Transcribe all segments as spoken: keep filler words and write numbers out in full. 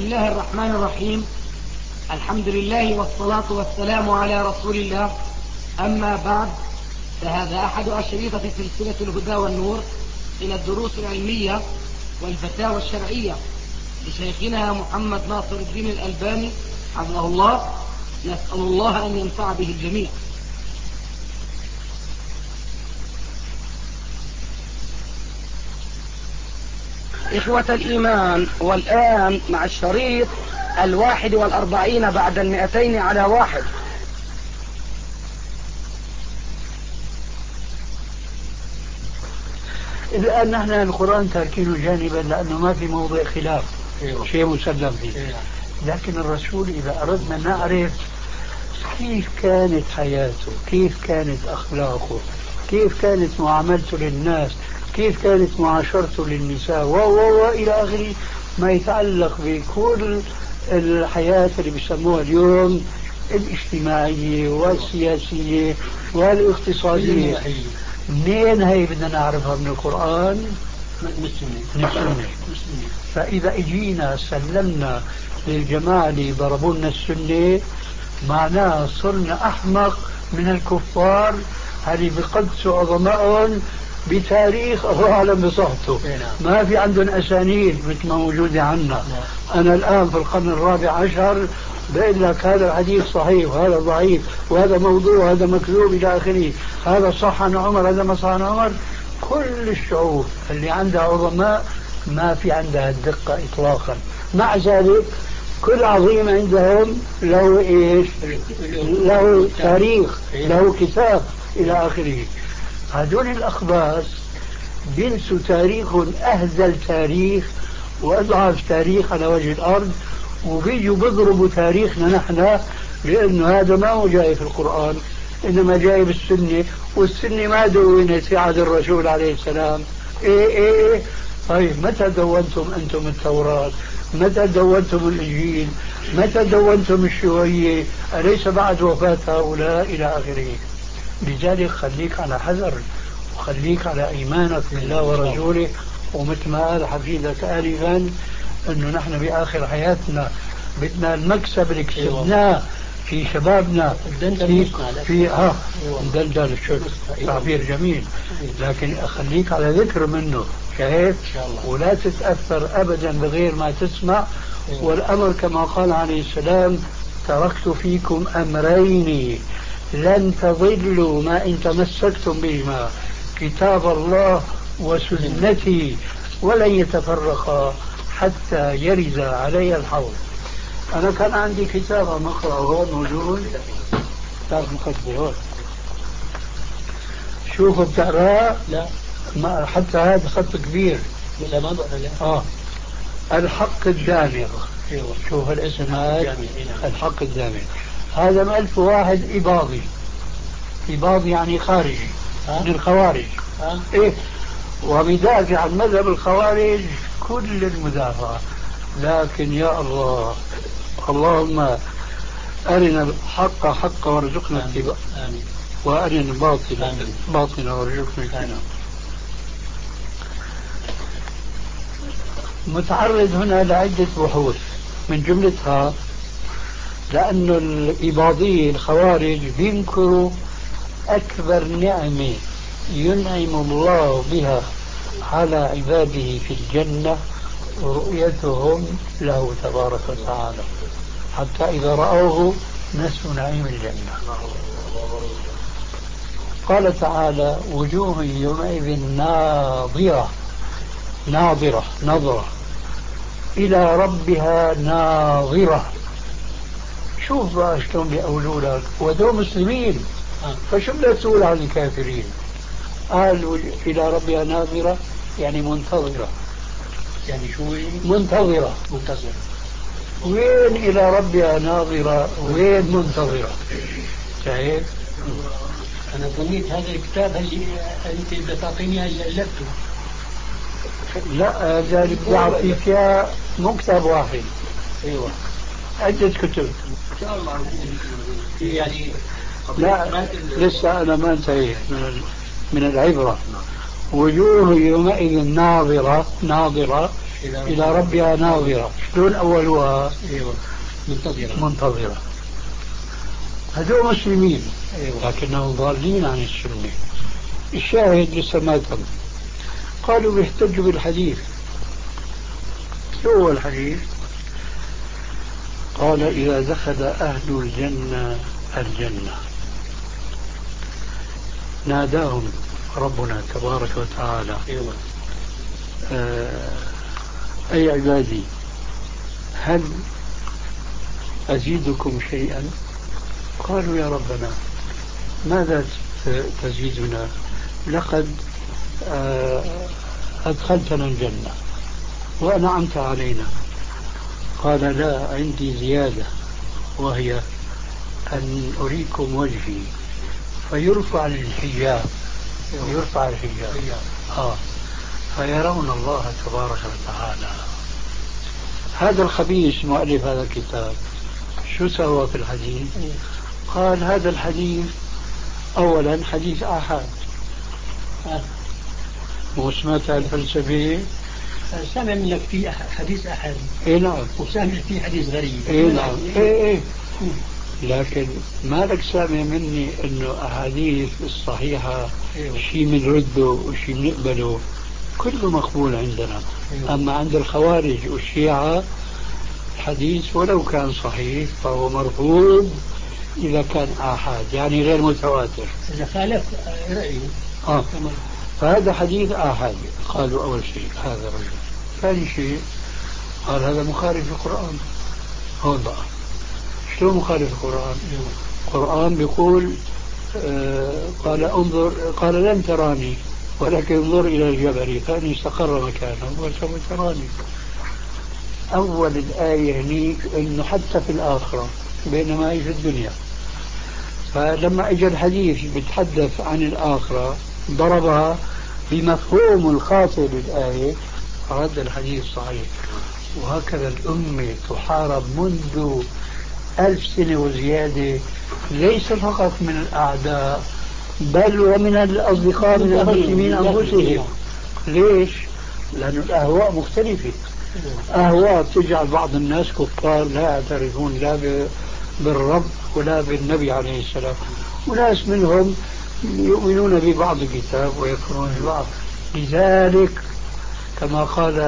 الله الرحمن الرحيم. الحمد لله والصلاة والسلام على رسول الله. أما بعد، فهذا أحد أشرطة سلسلة الهدى والنور إلى الدروس العلمية والفتاوى الشرعية لشيخنا محمد ناصر الدين الألباني حفظه الله. نسأل الله أن ينفع به الجميع. إخوة الإيمان، والآن مع الشريط الواحد والأربعين بعد المئتين على واحد. الآن نحن القرآن تاركينه جانبا لأنه ما في موضع خلاف. أيوة. شيء مسلم فيه. أيوة. لكن الرسول إذا أردنا نعرف كيف كانت حياته، كيف كانت أخلاقه، كيف كانت معاملته للناس، كيف كانت معاشرته للنساء و و إلى آخره ما يتعلق بكل الحياة اللي بيسموها اليوم الاجتماعية والسياسية والاقتصادية. منين هي بدنا نعرفها؟ من القرآن، من السنة. فإذا اجينا سلمنا للجماعة اللي ضربوا لنا السنة معناها صرنا أحمق من الكفار اللي بقدسوا عظمائهم بتاريخ الله أعلم بصحته. ما في عندهم أسانيد مثل ما موجودة عنا. أنا الآن في القرن الرابع عشر بقول لك هذا الحديث صحيح وهذا ضعيف وهذا موضوع وهذا مكذوب إلى آخره، هذا صح عن عمر هذا ما صح عن عمر. كل الشعوب اللي عندها عظماء ما في عندها الدقة إطلاقا. مع ذلك كل عظيم عندهم له إيش؟ له تاريخ، له كتاب إلى آخره. هذول الأخباث بينسوا تاريخهم أهزل تاريخ وأضعف تاريخ على وجه الأرض، وبيجوا بيضربوا تاريخنا نحن لأنه هذا ما هو جاي في القرآن إنما جاي بالسنة، والسنة ما دونت في عهد الرسول عليه السلام. إيه إيه إيه طيب متى دونتم أنتم التوراة؟ متى دونتم الإنجيل؟ متى دونتم الشيوعية؟ أليس بعد وفاة هؤلاء إلى آخره؟ لذلك خليك على حذر وخليك على إيمانك بالله ورسوله. ومثل ما قال حفيدك آلفا أنه نحن بآخر حياتنا بدنا المكسب اللي كسبناه في شبابنا في في ها دلدل الشرط تعبير جميل، لكن أخليك على ذكر منه شايف ولا تتأثر أبدا بغير ما تسمع. والأمر كما قال عليه السلام: تركت فيكم أمرين لن تضلوا ما إن تمسكتم بهما، كتاب الله وسنتي ولن يتفرقا حتى يرد علي الحوض. أنا كان عندي كتاب مقرأ هون موجود، كتاب مقدمة شوفوا بتقرأ؟ لا ما حتى هذا خط كبير. لا ما بقرأ. آه الحق الدامغ. شوف الاسم هذا الحق الدامغ. هذا مألف واحد إباضي. إباضي يعني خارجي من الخوارج. أه؟ إيه ومدافع عن مذهب الخوارج كل المدافعة. لكن يا الله اللهم أرنا الحق حقا وارزقنا اتباعه وأرنا الباطل باطلا وارزقنا اجتنابه. متعرض هنا لعدة بحوث من جملتها لأن الإباضية الخوارج بينكروا أكبر نعمة ينعم الله بها على عباده في الجنة رؤيتهم له تبارك وتعالى، حتى إذا رأوه نسوا نعيم الجنة. قال تعالى: وجوه يومئذ ناظرة ناظرة نظرة إلى ربها ناظرة. شوف بقى شلون بيقولوا لك ودول مسلمين، فشو بدك تقول عن الكافرين؟ قال إلى ربها ناظرة يعني منتظرة. يعني شو منتظرة؟ منتظرة. وين إلى ربها ناظرة وين منتظرة؟ شايف؟ أنا ظنيت هذا الكتاب اللي أنت بتعطيني ألفته. لا هذا اللي بدي أعطيك إياه مو كتاب واحد. أيوة عدة كتب إن شاء الله. يعني لا لسه أنا ما انتهيت من من العبرة. وجوه يومئذ ناظرة ناظرة إلى ربها ناظرة. شلون أولها؟ أيوة منتظرة منتظرة. هذول مسلمين لكنهم ضالين عن السنة. الشاهد لسه ما تم. قالوا بيحتجوا بالحديث. شو هو الحديث؟ قال إذا دخل أهل الجنة الجنة ناداهم ربنا تبارك وتعالى آه أي عبادي هل أزيدكم شيئا؟ قالوا يا ربنا ماذا تزيدنا؟ لقد آه أدخلتنا الجنة وأنعمت علينا. قال لا، عندي زيادة، وهي أن أريكم وجهي فيرفع الحجاب. يرفع الحجاب آه فيرون الله تبارك وتعالى. هذا الخبيث مؤلف هذا الكتاب شو سوى في الحديث؟ قال هذا الحديث أولا حديث آحاد. وسمعت الفلسفة سامع منك في حديث أحد. اي نعم. وسامع في حديث غريب. اي نعم. اي اي لكن مالك سامع مني انه احاديث الصحيحة شيء بنرده وشيء بنقبله، كله مقبول عندنا. اما عند الخوارج والشيعة حديث ولو كان صحيح فهو مرفوض اذا كان آحاد، يعني غير متواتر. اذا خالف رأيه اه فهذا حديث آحاد. قالوا أول شيء هذا الرجل. ثاني شيء قال هذا مخالف للقرآن. هون بقى شلون مخالف القرآن؟ القرآن بيقول آه قال انظر، قال لن تراني ولكن انظر إلى الجبل فإن استقر مكانه وسوف تراني. أول الآية هنيك إنه حتى في الآخرة بينما هي في الدنيا. فلما اجى الحديث بيتحدث عن الآخرة ضربها بمفهوم الخاطئ للآية، رد الحديث صحيح. وهكذا الأمة تحارب منذ ألف سنة وزيادة، ليس فقط من الأعداء بل ومن الأصدقاء من المسلمين أنفسهم. ليش؟ لأن الأهواء مختلفة. أهواء تجعل بعض الناس كفار لا يعترفون لا بالرب ولا بالنبي عليه السلام، وناس منهم يؤمنون ببعض الكتاب ويكفرون ببعض. لذلك كما قال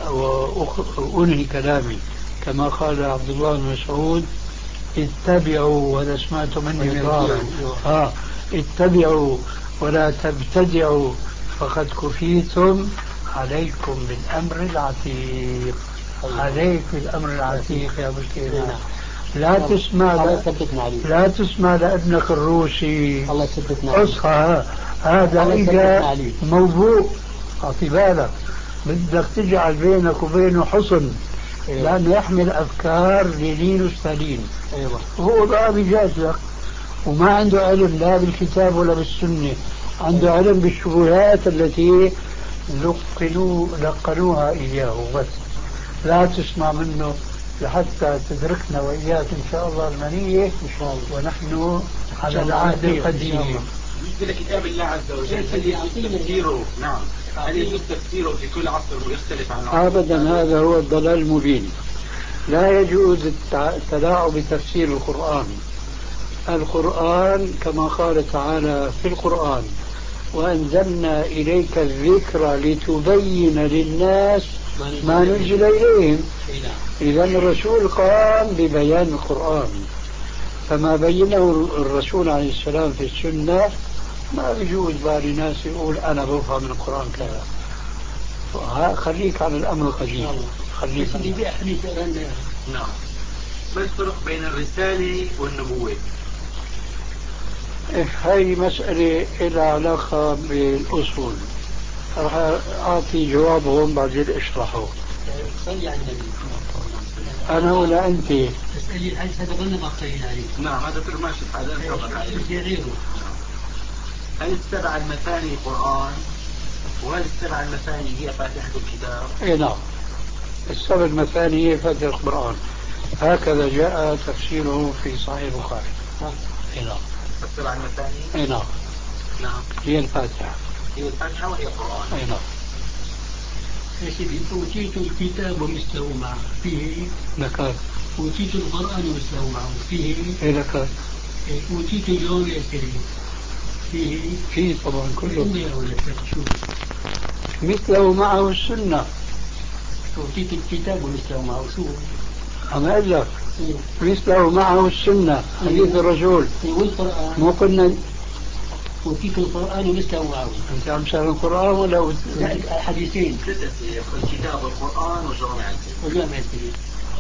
وأنهي كلامي كما قال عبد الله بن مسعود اتبعوا ولا سمعت مني مرارا آه اتبعوا ولا تبتدعوا فقد كفيتم عليكم بالأمر العتيق. عليك بالأمر العتيق يا مسكين. لا تسمع لا تسمع لابنك الروسي الله يثبتنا اصحى هذا اجا موضوع اعطي بالك، بدك تجعل بينك وبينه حصن. أيوة. لانه يحمل افكار لينين وستالين. ايوه هو بقى بيجادلك وما عنده علم لا بالكتاب ولا بالسنه، عنده أيوة. علم بالشبهات التي لقنوا لقنوها اياه بس. لا تسمع منه لحتى تدركنا وإياك إن شاء الله المنية إن شاء الله ونحن على العهد القديم. مثل كتاب الله عز وجل هل يجوز تفسيره؟ نعم هل يجوز تفسيره في كل عصر ويختلف عن العصر؟ أبدا، هذا هو الضلال المبين. لا يجوز التلاعب بتفسير القرآن. القرآن كما قال تعالى في القرآن وأنزلنا إليك الذكر لتبين للناس ما نزل إليهم. إذا الرسول قام ببيان القرآن، فما بينه الرسول عليه السلام في السنة ما بيجوز بقى لناس يقول أنا بفهم من القرآن كذا. خليك على الأمر القديم. خليك نعم. ما الفرق بين الرسالة والنبوة؟ هاي مسألة لها علاقة بالأصول، راح أعطي جوابهم بعدين أشرحه. صلي على النبي. أنا ولا أنت؟ اسألي هل ستظن بقينا عليك؟ نعم هذا كل ماشي هذا انتظر عليه. هل السبع المثاني قرآن؟ وهل السبع المثاني هي فاتحة الكتاب؟ إيه نعم، السبع المثاني هي فاتحة القرآن، هكذا جاء تفسيره في صحيح البخاري. إيه نعم. السبع المثاني؟ إيه نعم. نعم. هي الفاتحة. هي الفاتحة وهي القرآن. إيه نعم. يا سيدي أوتيت الكتاب ومثله معه فيه لك أوتيت القرآن ومثله معه فيه إيه لك أوتيت الجوامع الكريم فيه فيه طبعا كله إني ولا شوف مثله معه السنة. أوتيت الكتاب ومثله معه شو أما أقول لك مثله معه السنة حديث الرسول والقرآن مو قلنا أوتيت القرآن ومثله معه. أنت عم تسأل القرآن ولا لا حديثين الكتاب والقرآن وجوامع الكلم. وجامع الكريم.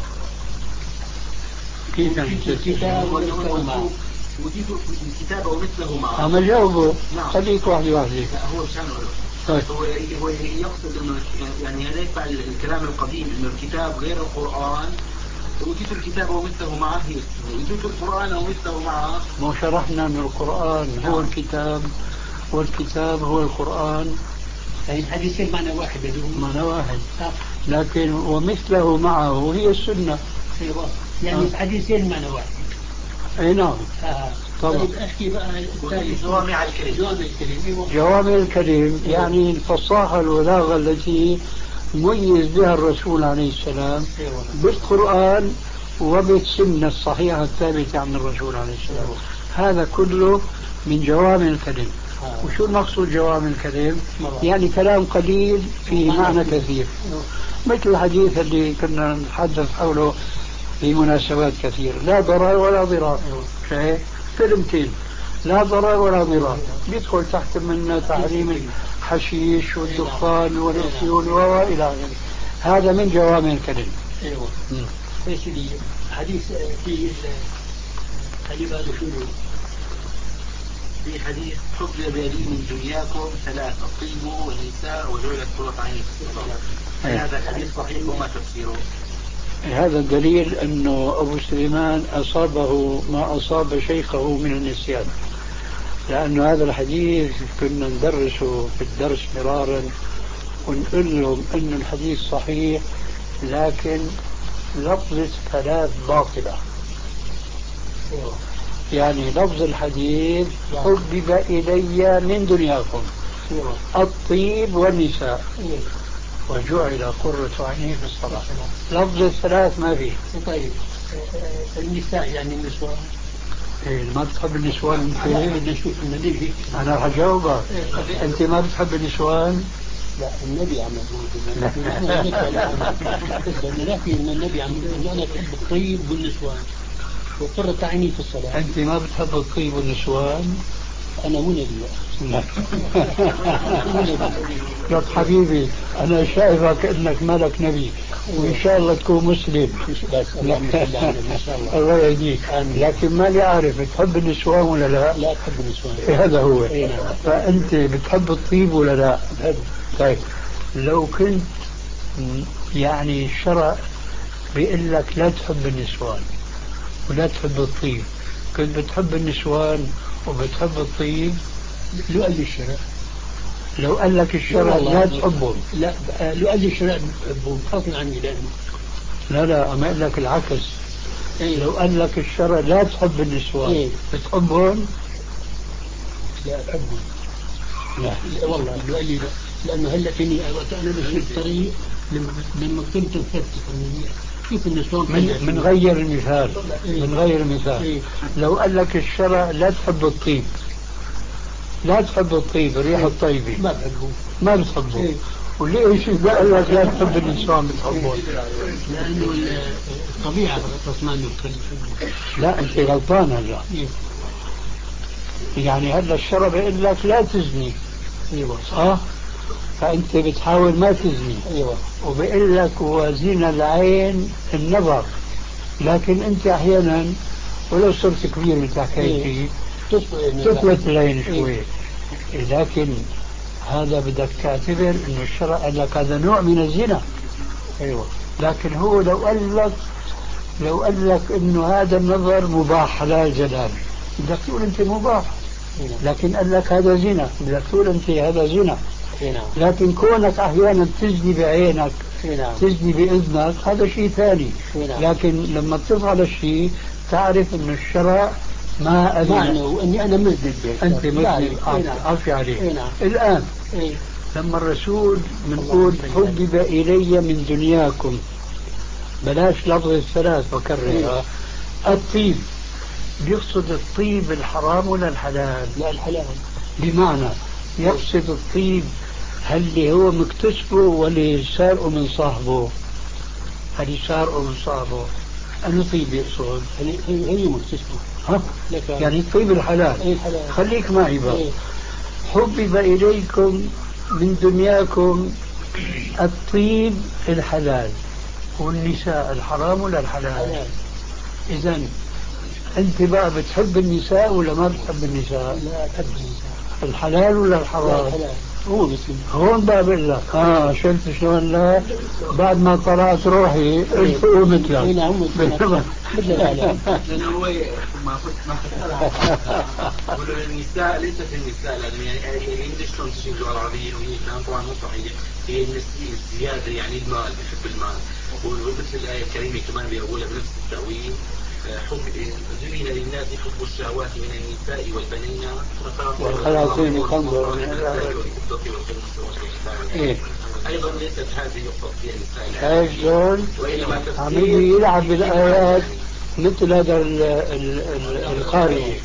كيف أوتيت الكتاب ومثله معه. أوتيت الكتاب ومثله معه. أما جاوبه نعم. خليك واحد واحد. لا هو شان طيب. هو هو يقصد انه يعني هذا يتبع الكلام القديم انه الكتاب غير القرآن. أوتيت الكتاب ومثله معه هي أوتيت القرآن ومثله معه. ما شرحنا أن القرآن هو الكتاب والكتاب هو القرآن. يعني الحديثين معنى واحد بدون معنى واحد. لكن ومثله معه هي السنة. أيوة. يعني الحديثين معنى واحد. أي نعم. آه. طبعا. طيب أحكي بقى جوامع الكلم. جوامع الكلم. جوامع الكلم يعني الفصاحة والبلاغة التي ميز بها الرسول عليه السلام بالقرآن وبالسنة الصحيحة الثابتة عن الرسول عليه السلام. هذا كله من جوامع الكلم. وشو المقصود جوامع الكلم؟ يعني كلام قليل فيه معنى كثير، مثل الحديث اللي كنا نتحدث حوله في مناسبات كثيرة، لا ضرر ولا ضرار. شايف كلمتين لا ضرر ولا ضرار بيدخل تحت من تحريم الحشيش والدخان والافيون والى اخره. هذا من جوامع الكلم. ايوه ايش اللي حديث في حديث هذا شو في حديث حفظ بيدي من دنياكم ثلاث الطيب والنساء وجعلت قرة عيني في الصلاة. هذا الحديث صحيح وما تفسيره؟ هذا الدليل أنه أبو سليمان أصابه ما أصاب شيخه من النسيان، لأن هذا الحديث كنا ندرسه في الدرس مرارا ونقول لهم أن الحديث صحيح لكن لفظ ثلاث باطلة. يعني لفظ الحديث حبب إلي من دنياكم الطيب والنساء وجعل قرة عيني في الصلاة. لفظ الثلاث ما فيه. طيب النساء يعني النسوان. إيه ما بتحب النسوان انت؟ بدنا نشوف النبي. انا رح اجاوبك. انت ما بتحب النسوان؟ لا النبي عم يقول لكن النبي عم يقول انا بحب الطيب والنسوان وقرة عيني في الصلاة. انت ما بتحب الطيب والنسوان؟ انا مو نبي. لك حبيبي أنا شايفك إنك ملك نبي وإن شاء الله تكون مسلم. الله يهديك. لكن ما لي أعرف تحب النسوان ولا لا؟ لا أحب النسوان. هذا هو. فأنت بتحب الطيب ولا لا؟ طيب لو كنت يعني الشرع بيقول لك لا تحب النسوان ولا تحب الطيب، كنت بتحب النسوان وبتحب الطيب؟ لو قال لي الشرع لو قال لك الشرع لا تحبهم. لا لو قال لي الشرع بحبهم غصب عني لأنه لا لا أما قال لك العكس. إيه؟ لو قال لك الشرع لا تحب النسوان إيه؟ بتحبهم؟ لا بحبهم. لا. لا والله لو قال لي لا لأنه هلا فيني وقت أنا ماشي الطريق لما كنت مفتح كيف النسوان من, من غير المثال. إيه؟ من غير المثال. إيه؟ لو قال لك الشرع لا تحب الطيب لا تحب الطيب الريحة الطيبة ما بحبه ما بتحبه. إيه؟ وليش قال لك لا تحب النسوان بتحبه؟ لأنه الطبيعة تصميم الكلب. لا أنت غلطان هلا. إيه؟ يعني هلا الشرع بيقول لك لا تزني. ايوه اه فأنت بتحاول ما تزني. ايوه وبيقول لك وزين العين النظر، لكن أنت أحيانا ولو صرت كبير مثل حكايتي تطلت العين شوي. لكن هذا بدك تعتبر انه الشرع قال لك هذا نوع من الزنا. ايوه لكن هو لو قال لك لو قال لك انه هذا النظر مباح حلال جلال بدك تقول انت مباح. لكن قال لك هذا زنا بدك تقول انت هذا زنا. لكن كونك احيانا تزني بعينك تزني باذنك هذا شيء ثاني. لكن لما تفعل الشيء تعرف انه الشرع ما معنى واني انا مذنب. انت مذنب. عفي عليك. الان إيه؟ لما الرسول بنقول حبب إلي من دنياكم، بلاش لفظ الثلاث وكررها، الطيب، بيقصد الطيب الحرام ولا الحلال؟ لا الحلال. بمعنى يقصد الطيب هل اللي هو مكتسبه ولا سارقه من صاحبه؟ هل سارقه من صاحبه؟ أنه طيب يقصد؟ هي هي مكتسبه. ها؟ يعني الطيب الحلال. أي الحلال. خليك معي بقى. إيه. حبب إليكم من دنياكم الطيب الحلال والنساء الحرام ولا الحلال؟ حلال. إذا أنت بقى بتحب النساء ولا ما بتحب النساء؟ لا أحب النساء. الحلال ولا الحرام؟ لا الحلال. هو مسلم. هون بقى بقول لك اه شفت شلون؟ لا بعد ما طلعت روحي قلت هو مثلك. اي نعم مثل لأنه هو ما ما يقولوا النساء ليست النساء لازم يعني يعني شلون تجي اللغة العربية وهي كلام طبعا مو صحيح، هي الزيادة يعني المال، بحب المال. ومثل الآية الكريمة كمان بيقولها بنفس التأويل، حب زين للناس حب الشهوات من النساء والبنين والقناطير المقنطرة من الذهب إيه. أيضا ليست هذه يقصد فيها النساء. شايف شلون؟ عم يجي يلعب بالآيات مثل هذا ال- ال- ال- القارئ.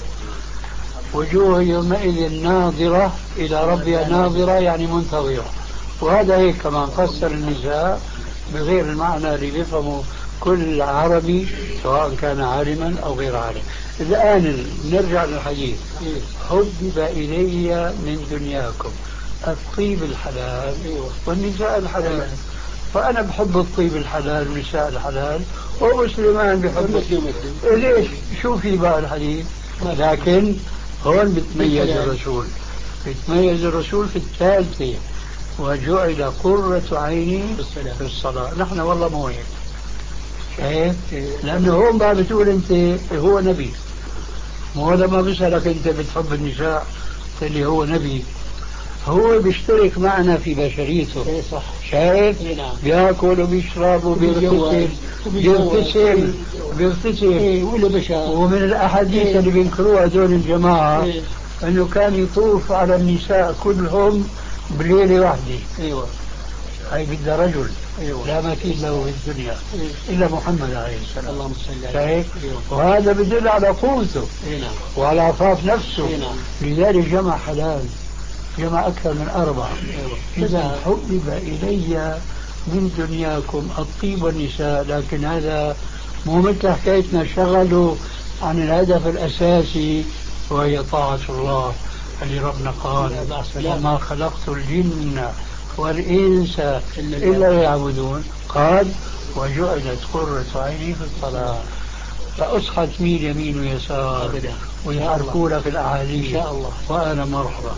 وجوه يومئذ ناظرة إلى ربها ناظرة يعني منتظرة. وهذا هيك كمان فسر النساء بغير المعنى اللي بيفهمه كل عربي سواء كان عالما أو غير عالم. الآن نرجع للحديث. حبب إلي من دنياكم الطيب الحلال والنساء الحلال، فأنا بحب الطيب الحلال والنساء الحلال ومسلمان بحب. ليش؟ شو في بقى الحديث؟ لكن هون بتميز الرسول، بتميز الرسول في الثالثة، وجعل قرة عيني في الصلاة. نحن والله مو هيك. شايف؟ لأنه هون بقى بتقول أنت هو نبي، مو لما بيسألك أنت بتحب النساء اللي هو نبي، هو بيشترك معنا في بشريته. إيه صح. شايف؟ إيه نعم. بياكل وبيشرب وبيغتسل بيغتسل بيغتسل إيه ولا بشر. ومن الأحاديث إيه. اللي بينكروها هذول الجماعة إيه. أنه كان يطوف على النساء كلهم بليلة واحدة. أيوة. هاي بدها رجل. أيوة. لا مثيل له في الدنيا. إيه. إلا محمد عليه السلام. اللهم صل عليه. شايف؟ أيوة. وهذا بدل على قوته. إيه نعم. وعلى عفاف نفسه. إيه نعم. لذلك جمع حلال، جمع أكثر من أربعة. أيوة. إذا حبب إلي من دنياكم الطيب والنساء، لكن هذا مو مثل حكايتنا شغلوا عن الهدف الأساسي وهي طاعة الله اللي ربنا قال وما خلقت الجن والإنس إلا ليعبدون. قال وجعلت قرة عيني في الصلاة. فأصحى تميل يمين ويسار ويحركوا لك الأحاديث إن شاء الله وأنا مرحبا.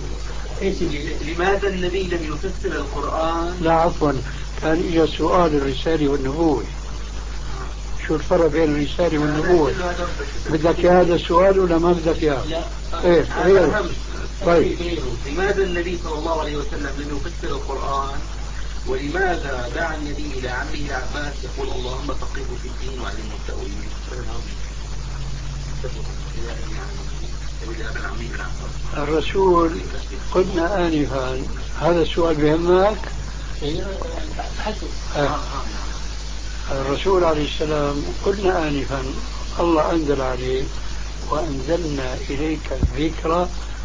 لماذا النبي لم يفسر القرآن؟ لا عفوا، كان إجا سؤال الرسالة والنبوة. شو الفرق بين الرسالة والنبوة؟ بدك هذا السؤال ولا ما بدك اياه؟ لا. ايه غيره. طيب لماذا النبي صلى الله عليه وسلم لم يفسر القرآن؟ ولماذا دعا النبي إلى عمه العباس يقول اللهم فقهه في الدين وعلمه التأويل؟ الرسول قلنا آنفا، هذا السؤال بيهمك؟ آه. الرسول عليه السلام قلنا آنفا الله أنزل عليه وأنزلنا إليك الذكر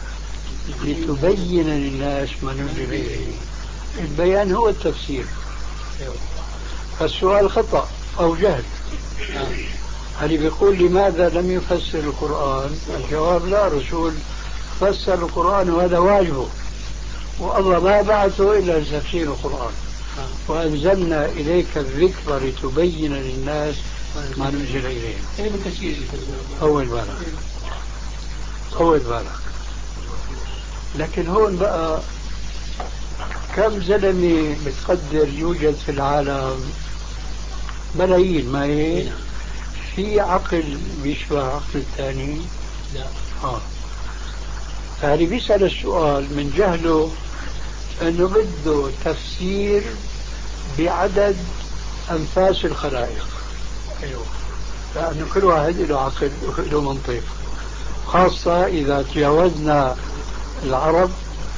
لتبين للناس ما نزل إليه. البيان هو التفسير. فالسؤال خطأ أو جهل. هل بيقول لماذا لم يفسر القرآن؟ الجواب لا، الرسول فسر القرآن وهذا واجبه، والله ما بعثه إلا لتفسير القرآن. وأنزلنا إليك الذكر لتبين للناس ما نزل إليهم. أول بالك أول بالك. لكن هون بقى كم زلمة بتقدر يوجد في العالم؟ ملايين، ما هي في عقل بيشبه عقل الثاني؟ لا. آه. فهذه بيسأل السؤال من جهله أنه بده تفسير بعدد أنفاس الخلائق. أيوه. لأنه كل واحد له عقل وله منطق، خاصة إذا تجاوزنا العرب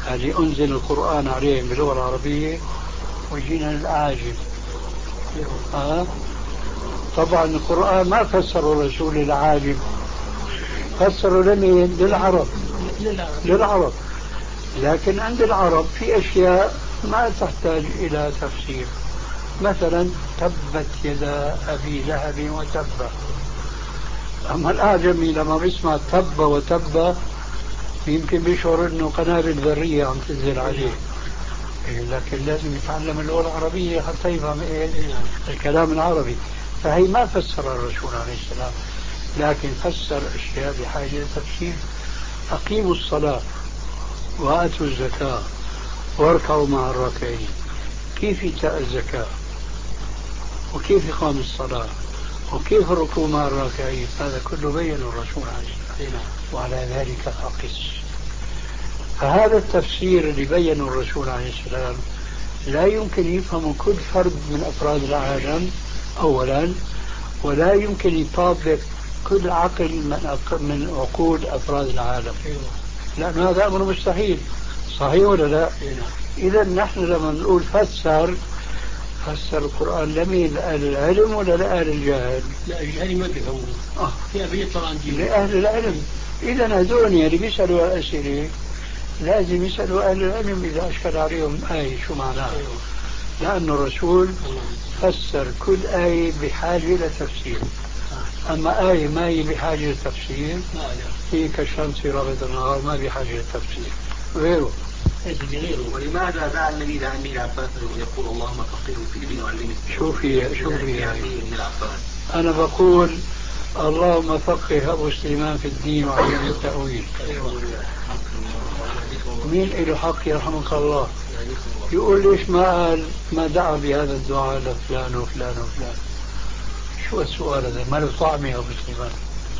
هذه أنزل القرآن عليهم باللغة العربية وجينا للأعاجم. أه؟ طبعا القرآن ما فسر الرسول للعاجم، فسروا لمين؟ للعرب. للعرب. لكن عند العرب في أشياء ما تحتاج إلى تفسير، مثلا تبت يدا أبي لهب وتب. أما الأعجمي لما بيسمع تب وتب يمكن بيشعر أنه قنابل ذرية عم تنزل عليه، لكن لازم يتعلم اللغة العربية حتى يفهم إيه الكلام العربي. فهي ما فسر الرسول عليه السلام، لكن فسر أشياء بحاجة لتفسير. أقيموا الصلاة وآتوا الزكاة واركعوا مع الراكعين. كيف إيتاء الزكاة وكيف إقام الصلاة وكيف الركوع مع الراكعين؟ هذا كله بين الرسول عليه السلام، وعلى ذلك فقس. فهذا التفسير اللي بينه الرسول عليه السلام لا يمكن يفهم كل فرد من أفراد العالم أولا، ولا يمكن يطابق كل عقل من عقول أفراد العالم، لأن هذا أمر مستحيل. صحيح ولا لا؟ إذا نحن لما نقول فسر، فسر القرآن لمين؟ لأهل العلم ولا لأهل الجهل؟ لا الجهل ما بيفهمون. آه. في أبي طبعا لأهل العلم. إذا هذول اللي بيسألوا أسئلة لازم يسألوا أهل العلم إذا أشكل عليهم آية شو معناها. لأن الرسول فسر كل آية بحاجة إلى تفسير. أما آية ما هي بحاجة للتفسير هي كالشمس رابط النهار، ما بحاجة للتفسير. غيره ولماذا دعا النبي لعن ابن عباس ويقول اللهم فقهه في الدين وعلمه؟ شو في شو في أنا بقول اللهم فقه أبو سليمان في الدين وعلمه التأويل. مين له حق يرحمك الله يقول ليش ما قال ما دعا بهذا الدعاء لفلان وفلان وفلان؟ شو السؤال هذا؟ ما له طعمه أبو سليمان.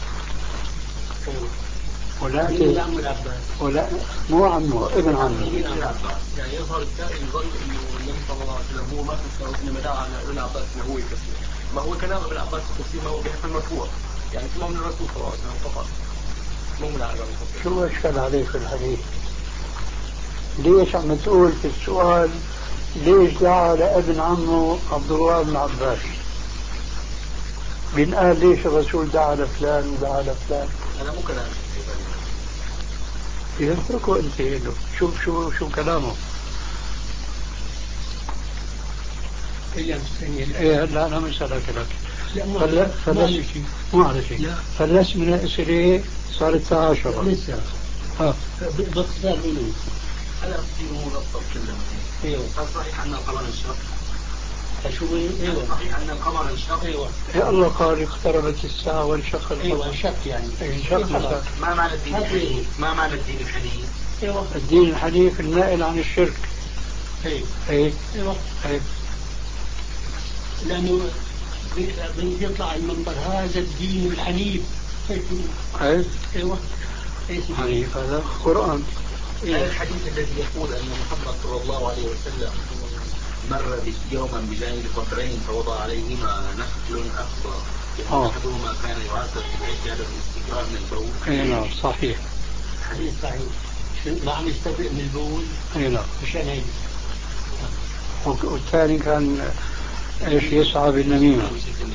ولا ولا مو عمه، ابن عمه. يعني يظهر الدائم يظن انه النبي صلى الله عليه وسلم هو ما فسر، انما دعا على ابن عباس انه هو يفسر. ما هو كلام ابن عباس التفسير ما هو بحث المرفوع، يعني كلام من الرسول صلى الله عليه وسلم فقط، مو من عباس. شو اشكال عليك الحديث؟ ليش عم تقول في السؤال ليش دعا لابن عمه عبد الله بن عباس؟ بنقال ليش الرسول دعا لفلان ودعا لفلان؟ انا مو كلامي. إذا اتركوا أنت له، شوف شو شو كلامه. إيه لا أنا مش على كلامك. لا فلس مو على شيء. فلس من الأسئلة صارت الساعة عشرة. لسه. ها. باختصار منه. هل أصير مرتب كله؟ أيوه. هل صحيح أن القمر انشق؟ شو ايوه صحيح ان القمر انشق؟ ايوه يا الله قال اقتربت الساعه وانشق القمر. ايوه انشق يعني انشق. ما معنى الدين الحنيف؟ ما معنى الدين الحنيف؟ ايوه الدين الحنيف النائل عن الشرك. اي اي ايوه اي لانه بيطلع المنبر هذا الدين الحنيف. اي ايوه حنيف هذا قرآن. هذا الحديث الذي يقول ان محمد صلى الله عليه وسلم مر يوما بجانب قبرين فوضع عليهما نخل اخضر، يعني احدهما كان يعاتب بالاعتياد والاستكبار من البول. اي نعم صحيح. حديث صحيح. ما عم يستبرئ من البول. اي نعم. مشان هيك. والثاني كان ايش يسعى بالنميمه.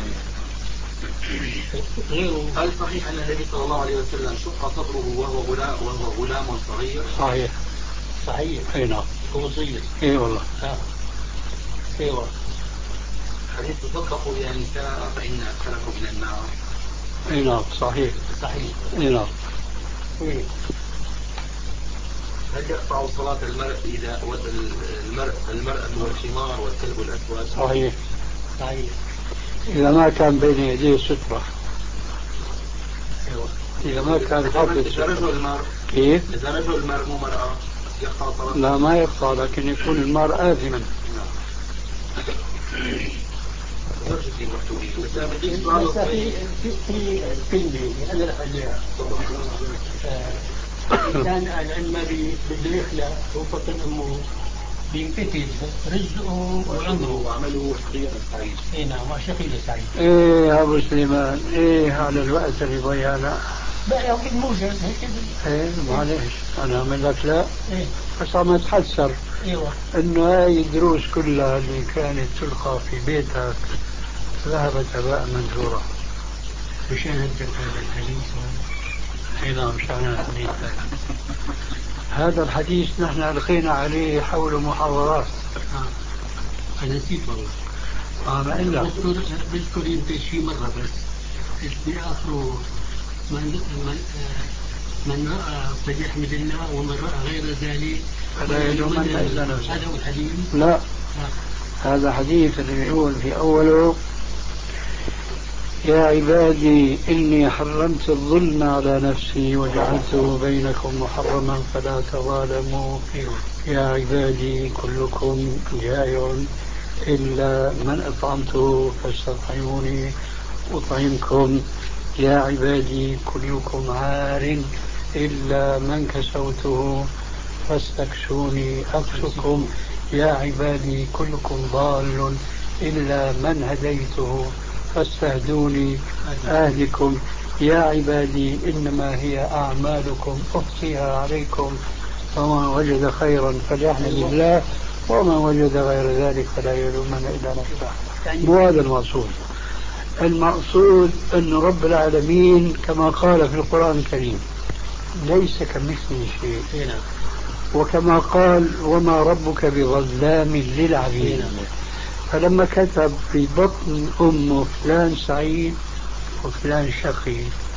هل صحيح ان النبي صلى الله عليه وسلم شق صدره وهو غلام وهو غلام صغير؟ صحيح صحيح. اي نعم. هو صغير. اي والله. اه ايوه. حديث تصدقوا يا نساء فان اكثركم من النار. اي نعم صحيح. صحيح. اي نعم. إيه. هل يقطع صلاة المرء إذا المرء المرأة والحمار والكلب الأسود؟ صحيح. صحيح. إذا ما كان بين يديه سترة. أيوة. إذا ما كان حافظ إذا رجل المرء كيف؟ إذا رجل المرء مو مرأة يقطع صلاة؟ لا ما يقطع، لكن يكون المرء آثما. بس في في كلمة أنا رح أقولها. كان العلم بده يخلق وفطن أمه بينكتب رزقه وعمره وعمله شقيا سعيد. اي نعم شقي سعيد. ايه يا ابو سليمان، ايه على الوقت اللي ضيعنا بقى يمكن موجز هيك. ايه معلش انا اعمل لك لا. ايه بس عم اتحسر. ايوه انه هاي الدروس كلها اللي كانت تلقى في بيتك ذهبت هباء منثورا. مشاهدة هذا الحديث. اي نعم مشاهدة الحديث. هذا الحديث نحن ألقينا عليه حول محاضرات. آه. أنا نسيت والله. آه ما إلا بذكر بذكر يمكن شيء مرة بس بآخره من من من رأى فليحمد الله ومن رأى غير ذلك فلا يلومن إلا نفسه. هذا هو الحديث؟ لا. آه. هذا حديث اللي يقول في أوله: يا عبادي إني حرمت الظلم على نفسي وجعلته بينكم محرما فلا تظالموا. يا عبادي كلكم جائع إلا من أطعمته فاستطعموني أطعمكم. يا عبادي كلكم عار إلا من كسوته فاستكسوني أكسكم. يا عبادي كلكم ضال إلا من هديته فاستهدوني أهدكم. يا عبادي إنما هي أعمالكم أحصيها عليكم فمن وجد خيرا فليحمد الله ومن وجد غير ذلك فلا يلومن إلا نفسه. مو هذا المقصود. المقصود أن رب العالمين كما قال في القرآن الكريم ليس كمثله شيء، وكما قال وما ربك بظلام للعبيد. فلما كتب في بطن أمه فلان سعيد وفلان شقي،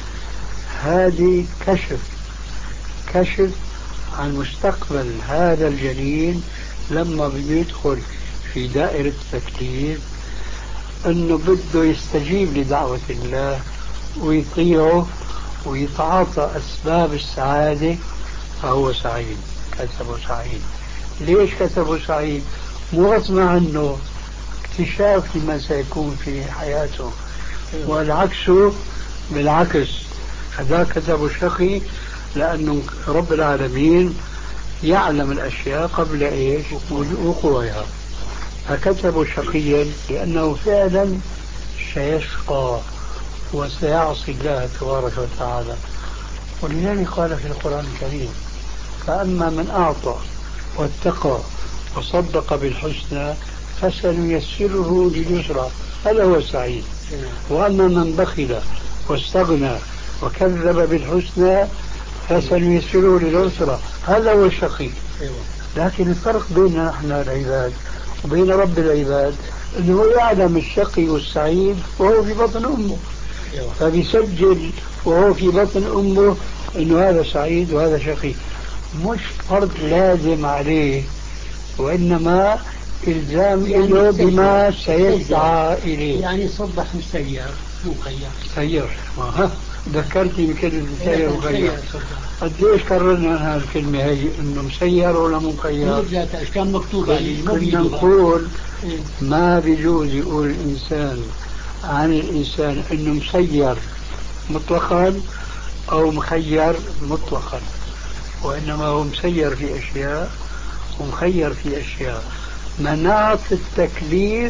هذه كشف كشف عن مستقبل هذا الجنين لما بيدخل في دائرة التكليف، أنه بده يستجيب لدعوة الله ويطيعه ويتعاطى أسباب السعادة، فهو سعيد. كتبه سعيد. ليش كتبه سعيد؟ مو غصب عنه، اكتشاف لما سيكون في حياته. والعكس بالعكس، هذا كتبه شقي لأنه رب العالمين يعلم الأشياء قبل إيش وقوعها، فكتبه شقيا لأنه فعلا سيشقى وسيعصي الله تبارك وتعالى. ولذلك قال في القرآن الكريم: فأما من أعطى واتقى وصدق بالحسنى فسنيسره لليسرى، هذا هو السعيد. وأما من بخل واستغنى وكذب بالحسنى فسنيسره للعسرى، هذا هو الشقي. لكن الفرق بيننا نحن العباد وبين رب العباد أنه يعلم الشقي والسعيد وهو في بطن أمه، فبيسجل وهو في بطن أمه أنه هذا سعيد وهذا شقي. مش فرض لازم عليه، وإنما إلزام يعني له بما سيدعى إليه. يعني صبح مسير مخير. سير ها ذكرتني بكلمة مسير ومخير. قديش كررنا هذه الكلمة هي إنه مسير ولا مخير؟ كان مكتوب عليه. كنا نقول ما بيجوز يقول الإنسان عن الإنسان إنه مسير مطلقا أو مخير مطلقا، وإنما هو مسير في أشياء ومخير في أشياء. مناط التكليف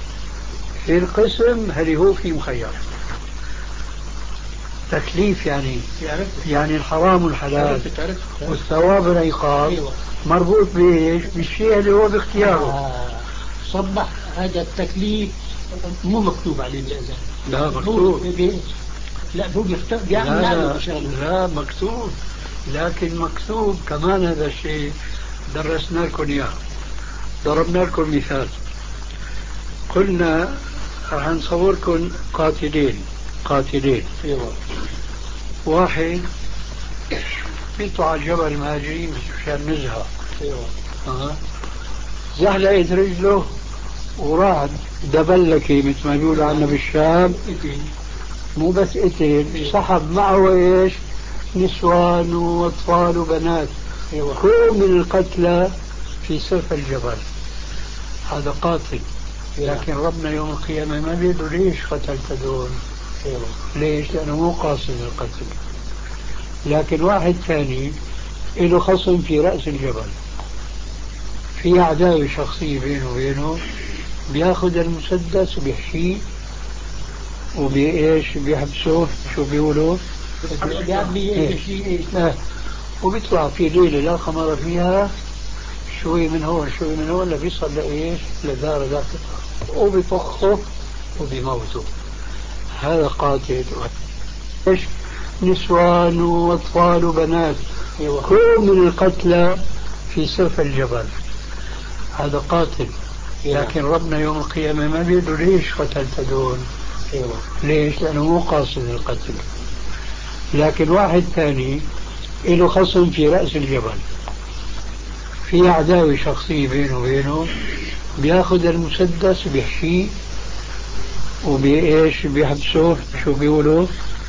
في القسم هل هو في مخير. تكليف يعني يعني الحرام والحلال والثواب والعقاب مربوط بايش؟ بالشيء اللي هو باختياره. آه. صبح هذا التكليف مو مكتوب عليه الإنسان. لا مكتوب. لا هو بيختار بيعمل لا, لا مكتوب، لكن مكتوب كمان هذا الشيء درسنا لكم اياه. ضربنا لكم مثال، قلنا راح نصوركم قاتلين قاتلين ايوه. واحد بيطلع على جبل المهاجرين مشان نزهة ايوه. اه زحلقت رجله وراح دبلكي مثل ما بيقولوا عنا بالشام. مو بس قتل، سحب معه ايش؟ نسوان واطفال وبنات ايوه. كل من القتلى في سفح الجبل. هذا قاتل، لكن ربنا يوم القيامة ما بيقول ليش قتلت دول. ليش؟ لأنه مو قاصد القتل. لكن واحد ثاني له خصم في رأس الجبل، في عداوة شخصية بينه وبينه، بياخذ المسدس وبيحشيه وبيش بيحبسوه. شو بيقولوا؟ وبيطلع في ليلة لا قمر فيها شوي من هون شوي من هون لبيصل لإيش لدار ذاك وبيطخه وبيموته. هذا قاتل. إيش نسوان وأطفال وبنات كل من القتلى في سفل الجبل. هذا قاتل. لكن ربنا يوم القيامة ما بيقول ليش قتلت دول. ليش؟ لأنه مو قاصد القتل. لكن واحد ثاني له خصم في رأس الجبل، في عداوة شخصية بينه وبينه، بياخذ المسدس بيحشيه وبيش بيحبسه شو بيقولوا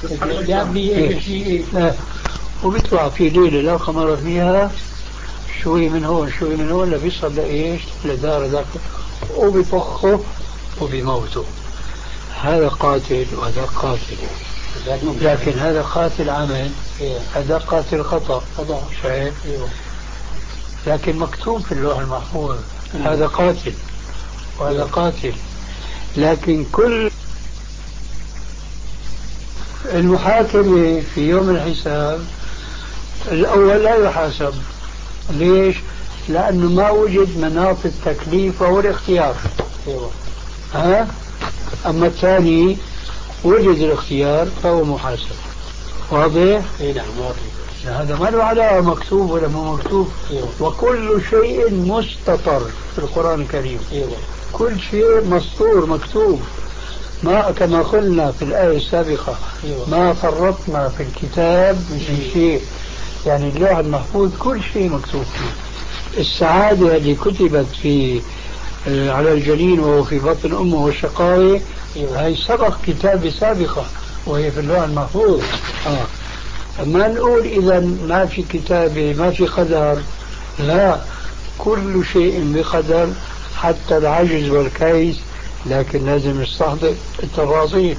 وبيطلع في ليلة لا قمر فيها شوي من هون شوي من هون لبيصل لإيش لدار ذاك وبيطخه وبيموته. هذا قاتل وهذا قاتل. لكن هذا قاتل عمد، هذا قاتل خطأ. شايف؟ لكن مكتوب في اللوح المحفوظ هذا قاتل وهذا قاتل. لكن كل المحاكمة في يوم الحساب الأول لا يحاسب. ليش؟ لأنه ما وجد مناط التكليف وهو الاختيار. ها؟ أما الثاني وجد الاختيار فهو محاسب. واضح؟ اي نعم واضح. هذا ما له علاقة مكتوب ولا مو مكتوب. وكل شيء مستطر في القرآن الكريم. كل شيء مسطور مكتوب. ما كما قلنا في الآية السابقة ما فرطنا في الكتاب من شيء. يعني اللوح المحفوظ كل شيء مكتوب فيه. السعادة اللي كتبت في على الجنين وهو في بطن أمه والشقاوة هي سبق كتابة سابقة وهي في اللوح المحفوظ. آه. ما نقول إذا ما في كتابة ما في قدر. لا، كل شيء بقدر حتى العجز والكيس. لكن لازم نستحضر التفاصيل.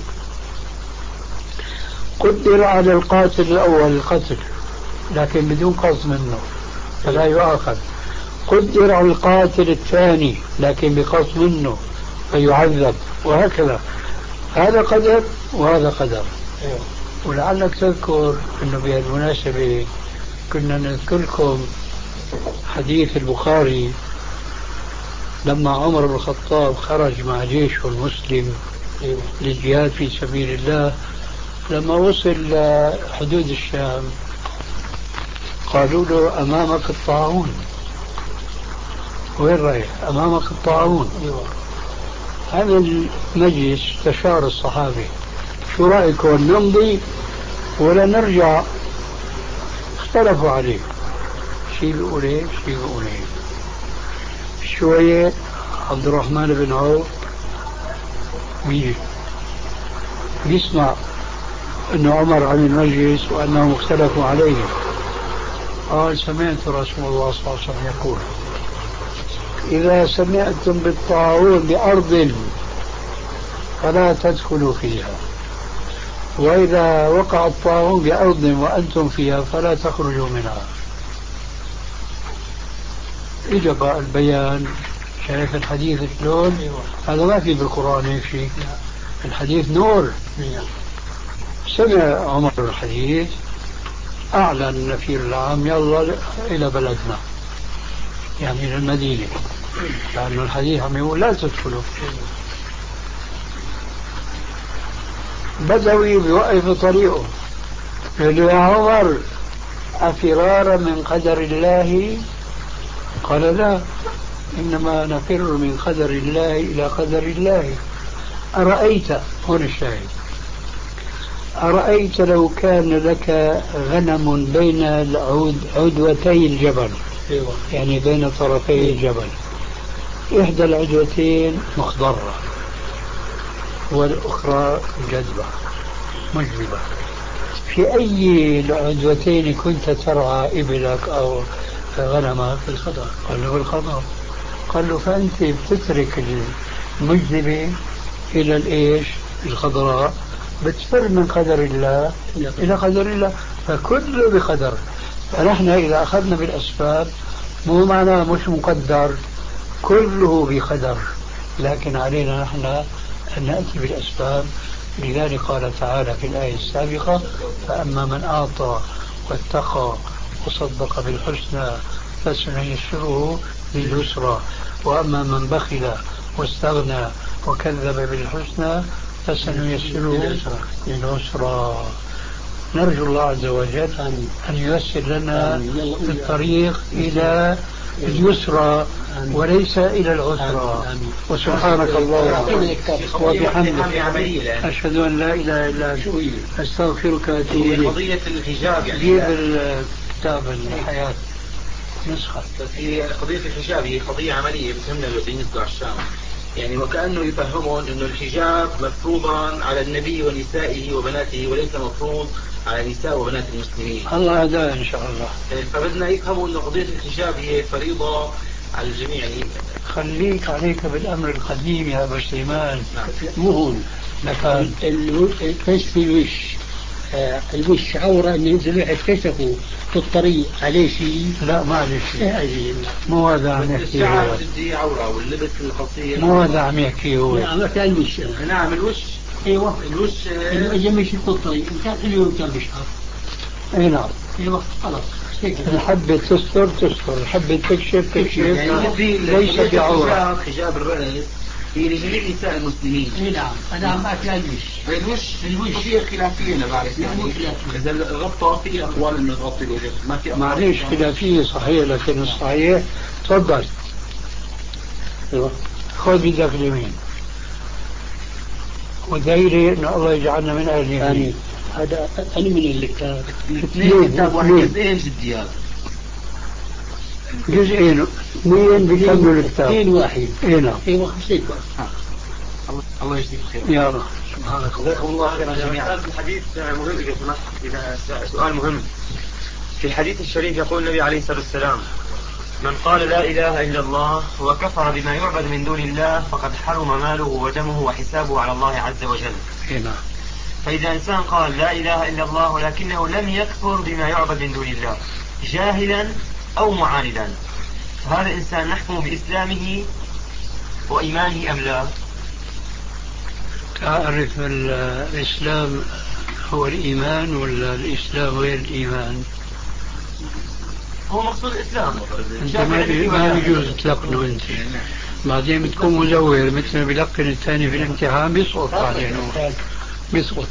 قدر على القاتل الأول القتل لكن بدون قصد منه فلا يؤاخذ. قدر على القاتل الثاني لكن بقصد منه فيعذب. وهكذا هذا قدر وهذا قدر. ولعلك تذكر أنه بهالمناسبة كنا نذكر لكم حديث البخاري لما عمر بن الخطاب خرج مع جيشه المسلم للجهاد في سبيل الله. لما وصل لحدود الشام قالوا له أمامك الطاعون. وين رايح؟ أمامك الطاعون. هذا المجلس استشار الصحابة شو رأيكم نمضي ولا نرجع؟ اختلفوا عليه. شيء بيقول ايه شيء بيقول ايه. شوية عبد الرحمن بن عوف بيجي بيسمع انه عمر عن المجلس وانهم اختلفوا عليه. قال سمعت رسول الله صلى الله عليه وسلم يقول إذا سمعتم بالطاعون بأرض فلا تدخلوا فيها وإذا وقع الطاعون بأرض وأنتم فيها فلا تخرجوا منها. إجا بقى البيان. شايف الحديث شلون؟ هذا ما في بالقرآن هيك شيء. الحديث نور. سمع عمر الحديث أعلن النفير العام يلا إلى بلدنا يعني للمدينة لأن الحديث عم يقول لا تدخلوا. بدوي بيوقف طريقه يقول يا عمر أفرارا من قدر الله؟ قال لا إنما نفر من قدر الله إلى قدر الله. أرأيت هنا الشاهد أرأيت لو كان لك غنم بين العود عدوتي الجبل يعني بين طرفي الجبل إحدى العدوتين مخضرة والأخرى جدبة مجدبة في أي العدوتين كنت ترعى إبلك أو غنمك؟ في الخضر. قال له الخضر. قال له فأنت بتترك المجدبة إلى الإيش الخضراء بتفر من قدر الله إلى قدر الله فكله بقدر. فنحن إذا أخذنا بالأسباب مو معناه مش مقدر كله بقدر لكن علينا نحن أن نأتي بالأسباب لذلك قال تعالى في الآية السابقة فأما من أعطى واتقى وصدق بالحسنى فسنيسره لليسرى وأما من بخل واستغنى وكذب بالحسنى فسنيسره للعسرى. نرجو الله عز وجل أن ييسر لنا الطريق إلى اليسرى وليس إلى العسرى. وسبحانك اللهم وبحمدك أشهد أن لا إله إلا أنت أستغفرك وأتوب إليك. قضية الحجاب يعني جيب الكتاب الحياة نسخة. هي قضية الحجاب هي قضية عملية بتهمنا بالنسبة للشام، يعني وكأنه يفهمون أنه الحجاب مفروضا على النبي ونسائه وبناته وليس مفروض على نساء وبنات المسلمين. الله هداه إن شاء الله. فبدنا يفهموا أن قضية الحجاب هي فريضة على الجميع. يعني خليك عليك بالأمر القديم يا أبو سليمان. مو هون كشف الوش. آه الوش عورة إن ينزل واحد كشفه في الطريق عليه شيء؟ لا ما عليه شيء. مو هذا عم يحكي هو. عورة واللبس القصير. مو هذا عم يحكي هو. نعم كان الوش. نعم الوش. ايوه الوش اجى مشي في الطريق ان كان حلو وان كان بشهر. اي نعم. ايوه خلاص الحبة تستر تستر الحبة تكشف تكشف يعني ليس بعورة. حجاب الرأس هي لجميع نساء المسلمين. اي نعم انا عم احكي عن الوش. الوش الوش هي خلافية انا بعرف يعني اذا غطى في اقوال انه تغطي الوجه ما في. معليش خلافية صحيح لكن الصحيح تفضل. ايوه خذ بيدك اليمين ودايري ان الله يجعلنا من اهل اليمين. هذا انا من الكتاب اثنين كتاب واحد جزئين جديات جزئين اثنين بيكملوا الكتاب اثنين واحد. اي نعم. ايوه حسيت الله يجزيك خير. يا رب سبحانك الله خيرا جميعا. الحديث مهم إذا سمحت إذا سؤال مهم. في الحديث الشريف يقول النبي عليه الصلاة والسلام من قال لا إله إلا الله وكفر بما يعبد من دون الله فقد حرم ماله ودمه وحسابه على الله عز وجل. نعم. فإذا إنسان قال لا إله إلا الله ولكنه لم يكفر بما يعبد من دون الله جاهلا أو معاندا فهذا الإنسان نحكم بإسلامه وإيمانه أم لا؟ تعرف الإسلام هو الإيمان ولا الإسلام غير الإيمان؟ هو مقصود الإسلام. أنت ما بيجوز تلقنه أنت بعدين بتكون مزور مثل ما بيلقن الثاني في الامتحان بيسقط بعدين بيسقط.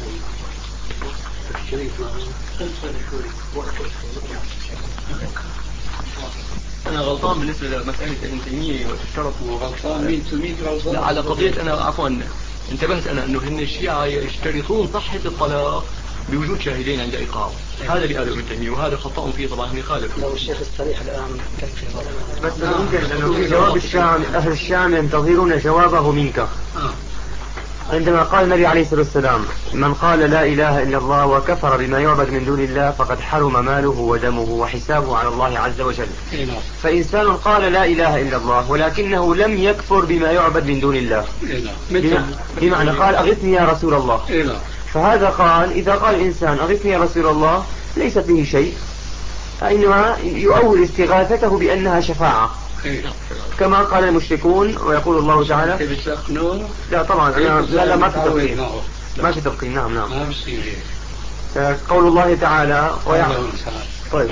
أنا غلطان بالنسبة لمسألة ابن تيمية والشرط وغلطان. مين مين غلطان؟ على قضية أنا عفوا انتبهت أنا أنه هن الشيعة يشترطون صحة الطلاق بوجود شاهدين عند إيقاع. هذا اللي قاله ابن تيمية وهذا خطأ فيه طبعا هم يخالف. لو الشيخ الصريح الآن بس ممكن لأنه في جواب الشام أهل الشام ينتظرون جوابه منك. عندما قال النبي عليه الصلاة والسلام من قال لا إله إلا الله وكفر بما يعبد من دون الله فقد حرم ماله ودمه وحسابه على الله عز وجل. فإنسان قال لا إله إلا الله ولكنه لم يكفر بما يعبد من دون الله بمعنى قال أغثني يا رسول الله. فهذا قال إذا قال الإنسان أغثني يا رسول الله ليس فيه شيء إنما يؤول استغاثته بأنها شفاعة كما قال المشركون. ويقول الله تعالى لا طبعا لا لا ما في تلقين ما في تلقين. نعم نعم قول الله تعالى ويعلم. طيب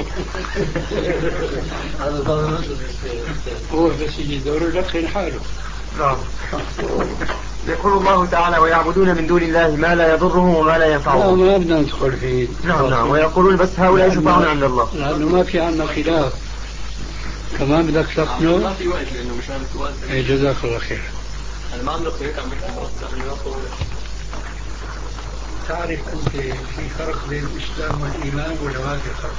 هو بس يدور يلقن حاله. نعم يقول الله تعالى ويعبدون من دون الله ما لا يضرهم وما لا ينفعهم. لا ما بدنا ندخل فيه. نعم نعم ويقولون بس هؤلاء شفعون عند الله لأنه ما في عنا خلاف. كمان بدك تلقنه؟ ما في وقت لأنه مش عن السؤال. اي جزاك الله خير. أنا ما عم نقصد هيك عم بحكي. تعرف أنت في فرق بين الإسلام والإيمان ولا ما في فرق؟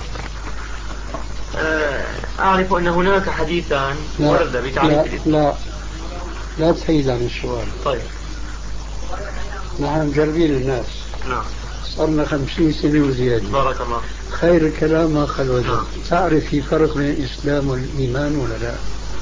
أعرف أن هناك حديثا ورد بتعريف الإسلام. لا لا تحيد عن السؤال. طيب نحن مجربين الناس. نعم صرنا خمسين سنة وزيادة. بارك الله. خير الكلام ما خل وزن. نعم. تعرف في فرق بين الإسلام والإيمان ولا لا؟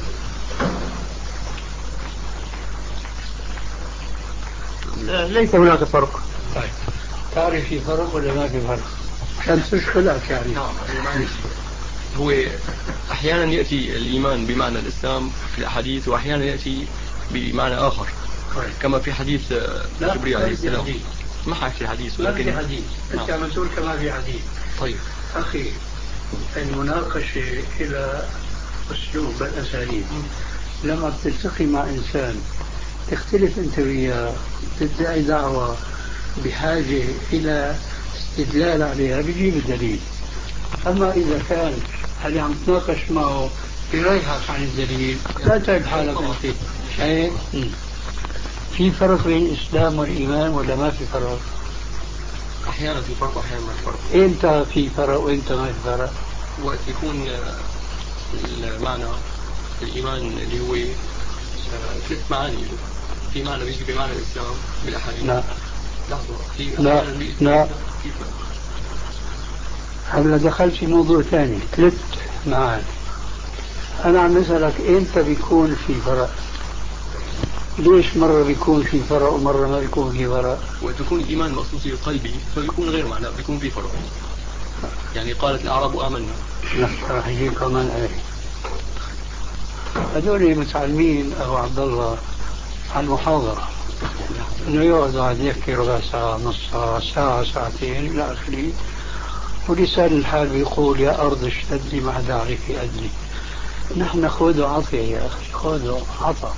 ليس هناك فرق. طيب تعرف في فرق ولا ما في فرق؟ عشان تشغلك يعني. نعم هو أحيانا يأتي الإيمان بمعنى الإسلام في الأحاديث وأحيانا يأتي بمعنى آخر. كما في حديث جبريل عليه السلام. ما حكي حديث ولكن ولكن في حديث أنت عم تقول كما في حديث. طيب أخي المناقشة إلى أسلوب الأساليب. لما بتلتقي مع إنسان تختلف أنت وياه تدعي دعوة بحاجة إلى استدلال عليها بيجيب الدليل. أما إذا كان اللي عم تناقش معه يريحك عن الدليل لا تعب حالك أنت. شايف؟ في فرق بين الإسلام والإيمان ولا ما في فرق؟ أحيانا في فرق وأحيانا ما في فرق. إمتى في فرق وإمتى ما في فرق؟ وقت يكون المعنى الإيمان اللي هو ثلاث معاني. في معنى بيجي بمعنى الإسلام بالأحاديث. لا لحظة. في لا لا هلا دخلت في موضوع ثاني. ثلاث معاني. أنا عم أسألك إمتى بيكون في فرق؟ ليش مرة بيكون في فرق ومرة ما بيكون في فرق؟ وقت يكون الإيمان مخصوص قلبي فبيكون غير معنى بيكون في فرق. يعني قالت الأعراب آمنا. لا راح يجيب كمان آية. هذول متعلمين أبو عبد الله على المحاضرة إنه يقعد قاعد يحكي ربع ساعة نص ساعة ساعة ساعتين إلى آخره ولسان الحال بيقول يا أرض اشتدي مع دعرك أدلي. نحن خذ وعطي يا أخي خذ وعطى.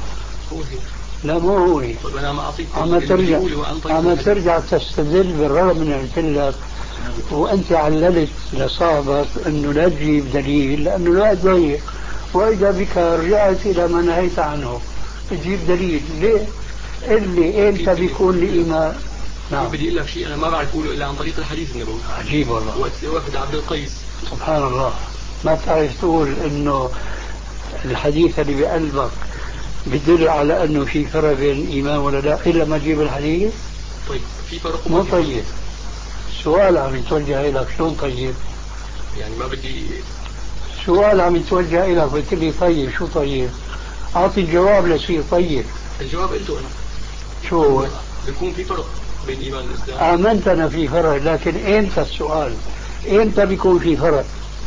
لا مو هو عم ترجع عم ترجع تستدل بالرغم من قلت لك وأنت عللت لصاحبك إنه لا تجيب دليل لأنه الوقت ضيق وإذا بك رجعت إلى ما نهيت عنه تجيب دليل. ليه؟ اللي أنت بيكون الإيمان. نعم. بدي أقول لك شيء أنا ما بعرف أقوله إلا عن طريق الحديث النبوي. عجيب والله. وفد عبد القيس. سبحان الله. ما تعرف تقول إنه الحديث اللي بقلبك بدل على أنه في فرق بين الإيمان ولا لا إلا ما تجيب الحديث. طيب في فرق. مو طيب. سؤال عم يتوجه لك شلون طيب؟ يعني ما بدي. سؤال عم يتوجه لك قلت لي طيب شو طيب؟ أعطي الجواب لشيء طيب. الجواب قلته أنا. شو هو؟ يكون في فرق بين الإيمان والإسلام. آمنت أنا في فرق لكن إمتى السؤال؟ إمتى بيكون في فرق؟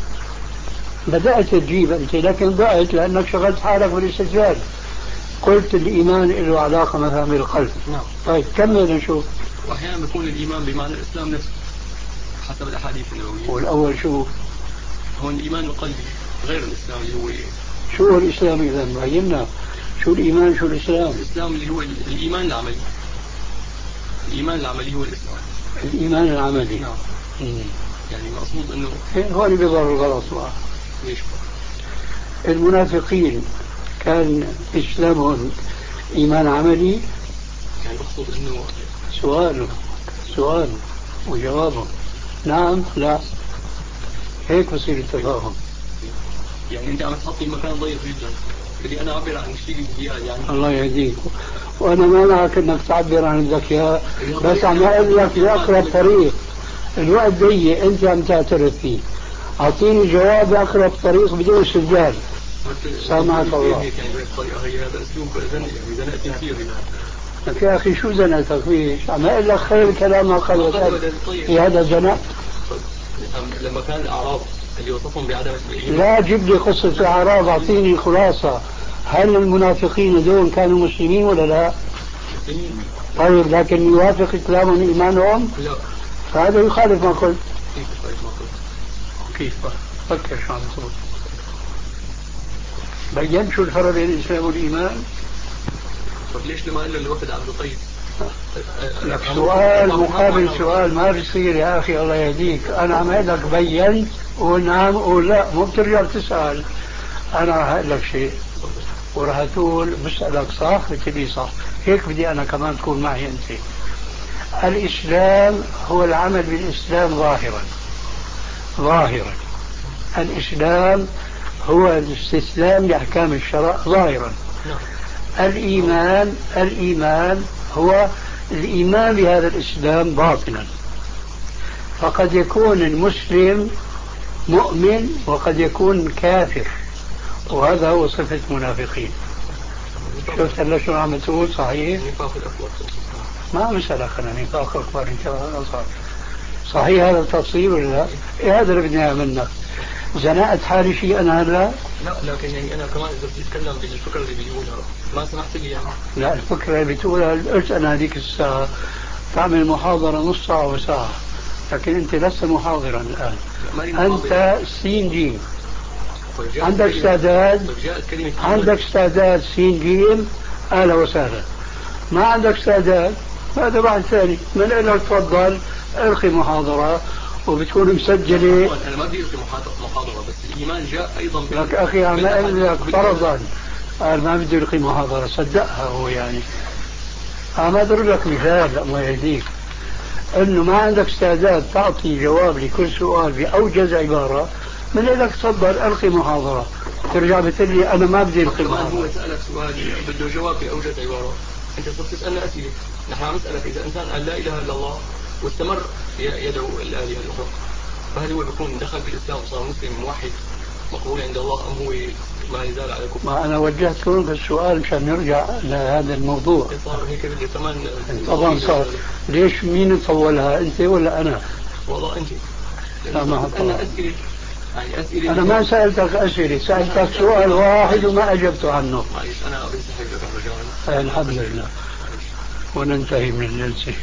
بدأت تجيب أنت لكن ضعت لأنك شغلت حالك بالاستدلال. قلت الإيمان له علاقة مثلا بالقلب. نعم. طيب كمل نشوف. وأحيانا بيكون الإيمان بمعنى الإسلام نفسه حسب الأحاديث النبوية. والأول شو؟ هون الإيمان القلبي غير الإسلام اللي هو إيه؟ شو هو الإسلام إذا بينا؟ شو الإيمان شو الإسلام؟ الإسلام اللي هو الإيمان العملي. الإيمان العملي هو الإسلام. الإيمان العملي. نعم. مم. يعني مقصود إنه هون بيظهر الغلط بقى. ليش بقى؟ المنافقين كان إسلامهم إيمان عملي. يعني مقصود إنه سؤال سؤال وجوابه نعم لا هيك بصير التفاهم. يعني أنت عم تحطي مكان ضيق جدا. بدي أنا أعبر عن الشيء الزيادة يعني. الله يهديك. وأنا ما معك إنك تعبر عن الذكاء بس عم أقول لك بأقرب طريق. الوقت ضيق أنت عم تعترف فيه. أعطيني جواب بأقرب طريق بدون استدلال. سامعك الله. هي هذا أسلوب زنق يعني زنقتني كثير. يا أخي شو زنقتك فيه؟ عم أقول لك خير الكلام ما قال في هذا زنق. لما كان الأعراب اللي وصفهم بعدم الإيمان. لا جيب لي قصة الأعراب أعطيني خلاصة. هل المنافقين دول كانوا مسلمين ولا لا؟ طيب لكن يوافق كلامهم إيمانهم؟ لا. فهذا يخالف ما قلت. كيف يخالف ما قلت؟ كيف فكر شو عم تقول. بيّن شو الفرق بين الإسلام والإيمان؟ طب ليش لما قال له الوفد عبد القيس؟ لك سؤال مقابل سؤال ما بيصير يا أخي الله يهديك. أنا عم أقول لك بيّن ونعم ولا مو بترجع تسأل. أنا هقول لك شيء وراح تقول بسألك صح بتقولي صح. هيك بدي أنا كمان تكون معي أنت. الإسلام هو العمل بالإسلام ظاهرا ظاهرا. الإسلام هو الاستسلام لأحكام الشرع ظاهرا. الإيمان الإيمان هو الإيمان بهذا الإسلام باطنا. فقد يكون المسلم مؤمن وقد يكون كافر وهذا هو صفة المنافقين. شفت هلا شو عم تقول صحيح؟ ما مسألة خلنا نفاق أكبر إن شاء الله أصغر. صحيح هذا التفصيل ولا لا؟ إيه هذا اللي بدنا منك. زنقت حالي شيء أنا هلا؟ لا لكن يعني انا كمان اذا بدي اتكلم بالفكره اللي بيقولها ما سمحت لي يعني. لا الفكرة اللي بتقولها قلت أنا هذيك الساعة تعمل محاضرة نص ساعة وساعة، لكن أنت لست محاضرا الآن، أنت سين جيم. عندك استعداد، عندك استعداد سين جيم، أهلا وسهلا. ما عندك استعداد هذا واحد ثاني، من لك تفضل القي محاضرة وبتكون مسجلة. انا ما بدي القي محاضرة بس الايمان جاء ايضا لك اخي عم اقول لك فرضا قال ما بدي القي محاضرة صدقها هو يعني. عم اضرب لك مثال الله يهديك انه ما عندك استعداد تعطي جواب لكل سؤال باوجز عبارة، من لك تفضل القي محاضرة، ترجع بتقول لي انا ما بدي القي محاضرة. هو سألك سؤال بده جواب باوجز عبارة، انت صرت تسألنا اسئلة، نحن عم نسألك اذا انسان قال لا اله الا الله واستمر يدعو الالهة الاخرى فهل هو بيكون دخل بالاسلام وصار مسلم موحد مقبول عند الله ام هو ما يزال على كفر؟ ما انا وجهت لهم السؤال مشان نرجع لهذا الموضوع. صار هيك بدي كمان طبعا صار. ليش مين طولها انت ولا انا؟ والله انت. لا ما انا اسئله يعني اسئله انا ما سالتك اسئله، سالتك سؤال واحد وما اجبت عنه. معلش انا بنسحب لك الرجال. الحمد لله وننتهي من الجلسه.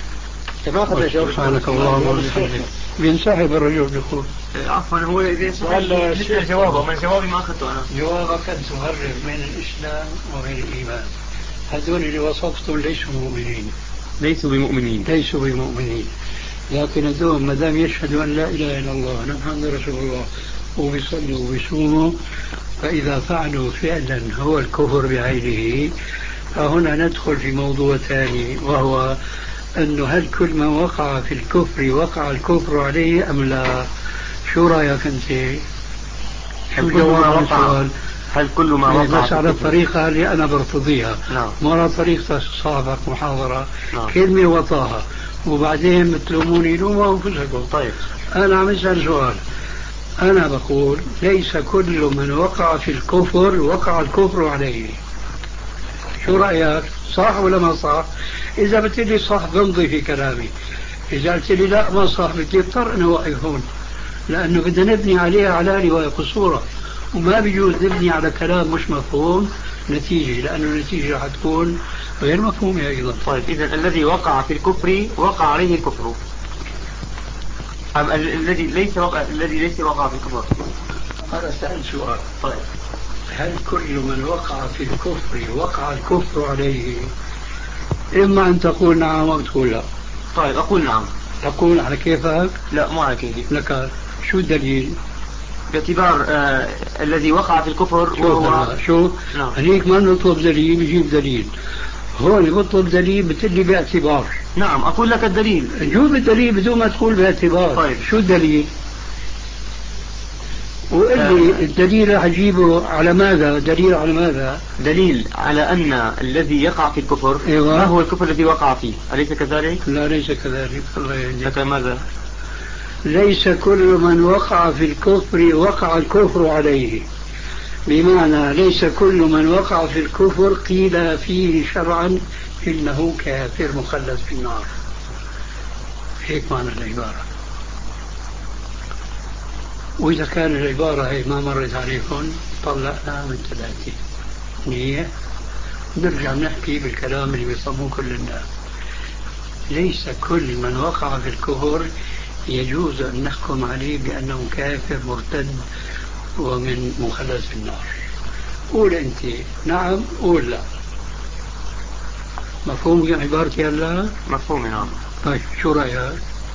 سبحانك اللهم وبحمدك. بينسحب الرجل يقول عفوا هو اذا سؤال جوابه من جوابي ما اخذته انا. جوابك ان تفرق بين الاسلام وبين الايمان. هذول اللي وصفتهم ليسوا مؤمنين، ليسوا بمؤمنين ليسوا بمؤمنين لكن هذول ما دام يشهدوا ان لا اله الا الله محمد رسول الله وبيصلوا وبيصوموا، فاذا فعلوا فعلا هو الكفر بعينه، فهنا ندخل في موضوع ثاني وهو أنه هل كل من وقع في الكفر وقع الكفر عليه أم لا؟ شو رأيك أنت؟ شو جواب السؤال؟ هل كل ما وقع بس على الطريقة اللي أنا برتضيها، نعم. ما على طريقة صاحبك محاضرة، نعم. كلمة وطاها وبعدين بتلوموني لوموا أنفسكم. طيب أنا عم أسأل سؤال، أنا بقول ليس كل من وقع في الكفر وقع الكفر عليه. شو رأيك؟ صح ولا ما صح؟ إذا بتقولي صح بمضي في كلامي، إذا قلت لي لا ما صح بدي اضطر أنا أوقف هون، لأنه بدنا نبني عليها على رواية قصورة، وما بيجوز نبني على كلام مش مفهوم نتيجة، لأنه النتيجة حتكون غير مفهومة أيضا. طيب إذا الذي وقع في الكفر وقع عليه الكفر، أم الذي ليس وقع الذي ليس وقع في الكفر؟ هذا سأل سؤال. طيب هل كل من وقع في الكفر وقع الكفر عليه؟ إما أن تقول نعم أو تقول لا. طيب أقول نعم. تقول على كيفك؟ لا مو على كيفي. لك شو الدليل؟ باعتبار آه الذي وقع في الكفر وهو شو؟ نعم. هنيك ما نطلب دليل بجيب دليل، هون بطلب دليل بتقلي باعتبار. نعم أقول لك الدليل. جوب الدليل بدون ما تقول باعتبار. طيب شو الدليل؟ وقل لي آه. الدليل أجيبه على ماذا؟ دليل على ماذا؟ دليل على أن الذي يقع في الكفر إيوه. ما هو الكفر الذي وقع فيه، أليس كذلك؟ لا ليس كذلك. الله يهديك. ماذا؟ ليس كل من وقع في الكفر وقع الكفر عليه، بمعنى ليس كل من وقع في الكفر قيل فيه شرعا إنه كافر مخلد في النار، هيك معنى العبارة. وإذا كان العبارة هي ما مرت عليكم طلعنا من ثلاثة نية، نرجع نحكي بالكلام اللي بيصموه كل الناس. ليس كل من وقع في الكفر يجوز أن نحكم عليه بأنه كافر مرتد ومن مخلد في النار. قول أنت نعم قول لا. مفهوم عبارتي هلا؟ مفهوم نعم. طيب شو رأيك؟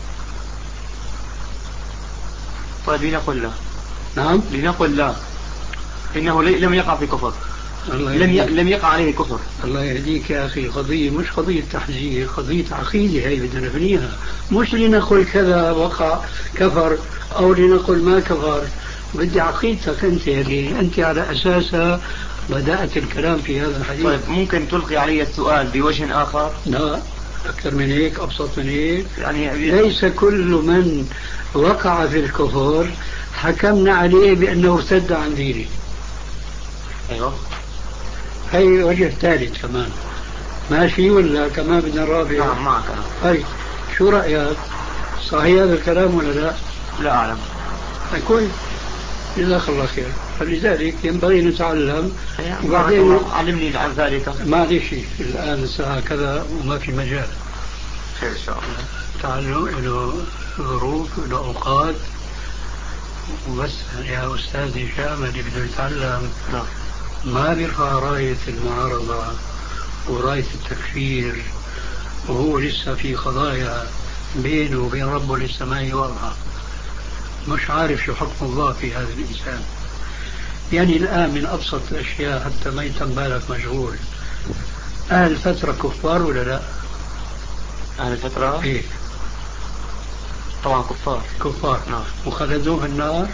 طيب لنقل لا. نعم لنقل لا، إنه لم يقع في كفر، لم ي... لم يقع عليه كفر. الله يهديك يا أخي، قضية مش قضية تحذير، قضية عقيدة هي بدنا نبنيها، مش لنقل كذا وقع كفر أو لنقل ما كفر. بدي عقيدتك أنت اللي أنت على أساسها بدأت الكلام في هذا الحديث. طيب ممكن تلقي علي السؤال بوجه آخر؟ لا أكثر من هيك، أبسط من هيك. يعني ليس كل من وقع في الكفر حكمنا عليه بأنه ارتد عن دينه. أيوه هي وجه ثالث كمان ماشي ولا كمان بدنا رابع؟ نعم معك. طيب شو رأيك؟ صحيح هذا الكلام ولا لا؟ لا أعلم. كويس. جزاك الله خير. فلذلك ينبغي نتعلم. وبعدين علمني عن ذلك. معلش الآن الساعة كذا وما في مجال. خير إن شاء الله. تعلم له ظروف له أوقات. وبس يا أستاذي شامل بده يتعلم ما بيرفع راية المعارضة وراية التكفير وهو لسه في قضايا بينه وبين ربه لسه ما هي واضحة، مش عارف شو حكم الله في هذا الإنسان. يعني الآن من أبسط الأشياء حتى ما يتم بالك مشغول، أهل الفترة كفار ولا لا؟ أهل الفترة؟ إيه طبعا كفار. كفار. نعم. وخلدوه في النار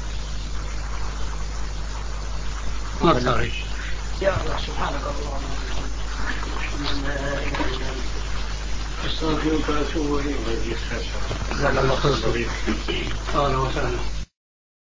ما تعرف. يا الله سبحانك اللهم استغفرك واتوب اليك. جزاك الله خير. اهلا وسهلا.